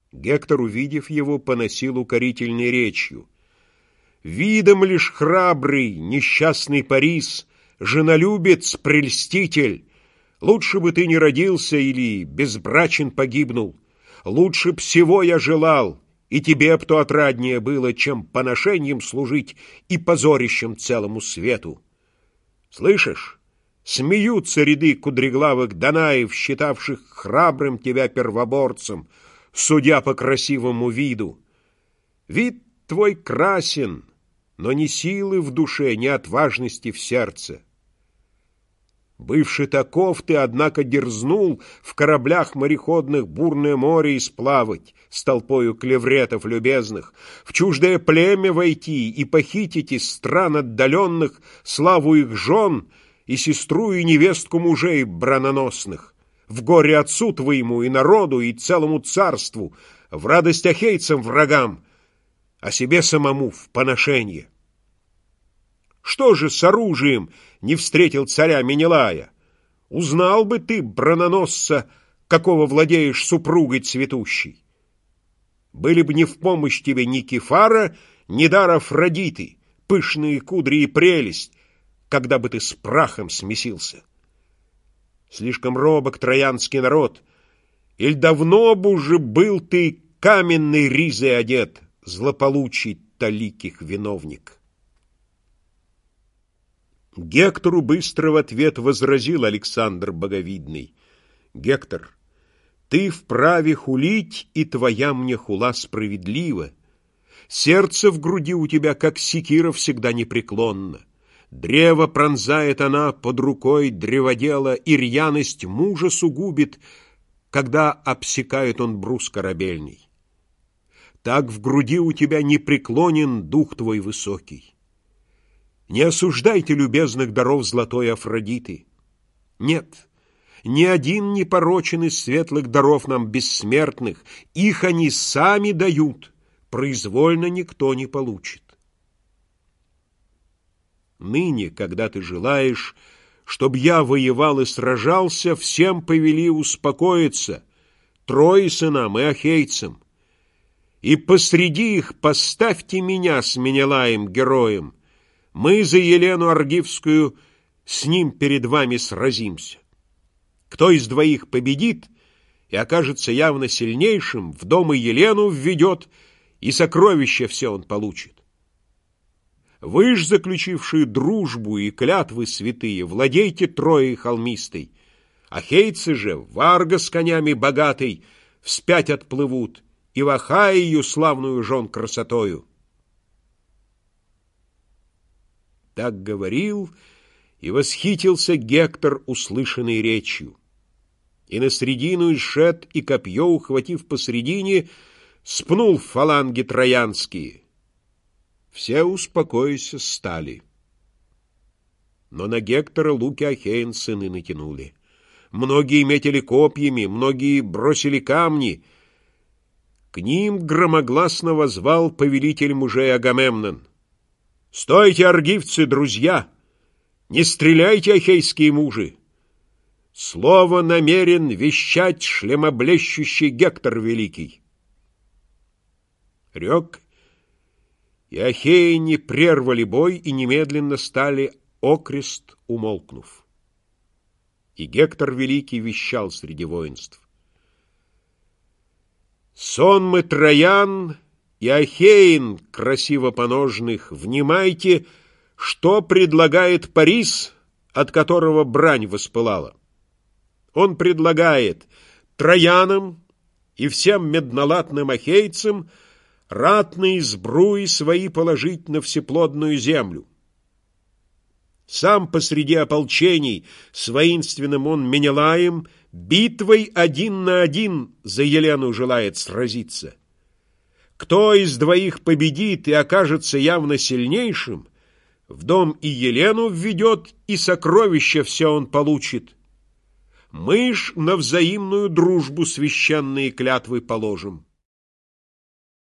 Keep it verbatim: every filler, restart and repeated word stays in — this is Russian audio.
Гектор, увидев его, поносил укорительной речью: «Видом лишь храбрый, несчастный Парис, женолюбец, прельститель, лучше бы ты не родился или безбрачен погибнул. Лучше б всего я желал, и тебе б то отраднее было, чем поношением служить и позорищем целому свету. Слышишь, смеются ряды кудреглавых данаев, считавших храбрым тебя первоборцем, судя по красивому виду. Вид твой красен, но ни силы в душе, ни отважности в сердце. Бывший таков, ты, однако, дерзнул в кораблях мореходных бурное море исплавать с толпою клевретов любезных, в чуждое племя войти и похитить из стран отдаленных славу их жен и сестру и невестку мужей браноносных, в горе отцу твоему и народу и целому царству, в радость ахейцам врагам, а себе самому в поношение. Что же с оружием не встретил царя Менелая? Узнал бы ты, брононосца, какого владеешь супругой цветущей. Были бы не в помощь тебе ни Кефара, ни дар Афродиты, пышные кудри и прелесть, когда бы ты с прахом смесился. Слишком робок троянский народ, иль давно бы уже был ты каменной ризой одет, злополучий таликих виновник». Гектору быстро в ответ возразил Александр Боговидный: «Гектор, ты вправе хулить, и твоя мне хула справедлива. Сердце в груди у тебя, как секира, всегда непреклонно. Древо пронзает она под рукой древодела, и рьяность мужа сугубит, когда обсекает он брус корабельный. Так в груди у тебя непреклонен дух твой высокий. Не осуждайте любезных даров золотой Афродиты. Нет, ни один не порочен из светлых даров нам бессмертных, их они сами дают, произвольно никто не получит. Ныне, когда ты желаешь, чтоб я воевал и сражался, всем повели успокоиться, Трое сынам и ахейцам, и посреди их поставьте меня с Менелаем героем. Мы за Елену Аргивскую с ним перед вами сразимся. Кто из двоих победит и окажется явно сильнейшим, в дом и Елену введет, и сокровища все он получит. Вы ж, заключившие дружбу и клятвы святые, владейте Троей холмистой. Ахейцы же, Варга с конями богатой, вспять отплывут, и в Ахаию славную жен красотою. Так говорил и восхитился Гектор услышанной речью. И на средину ишет и копье, ухватив посредине, спнул фаланги троянские. Все, успокоясь, стали. Но на Гектора луки ахеян сыны натянули. Многие метили копьями, многие бросили камни. К ним громогласно возвал повелитель мужей Агамемнон: «Стойте, аргивцы, друзья! Не стреляйте, ахейские мужи! Слово намерен вещать шлемоблещущий Гектор великий!» Рек, и ахеяне прервали бой и немедленно стали окрест, умолкнув. И Гектор великий вещал среди воинств: «Сонмы троян и ахеин красиво поножных, внимайте, что предлагает Парис, от которого брань воспылала. Он предлагает троянам и всем меднолатным ахейцам ратные сбруи свои положить на всеплодную землю. Сам посреди ополчений с воинственным он Менелаем битвой один на один за Елену желает сразиться. Кто из двоих победит и окажется явно сильнейшим, в дом и Елену введет, и сокровища все он получит. Мы ж на взаимную дружбу священные клятвы положим.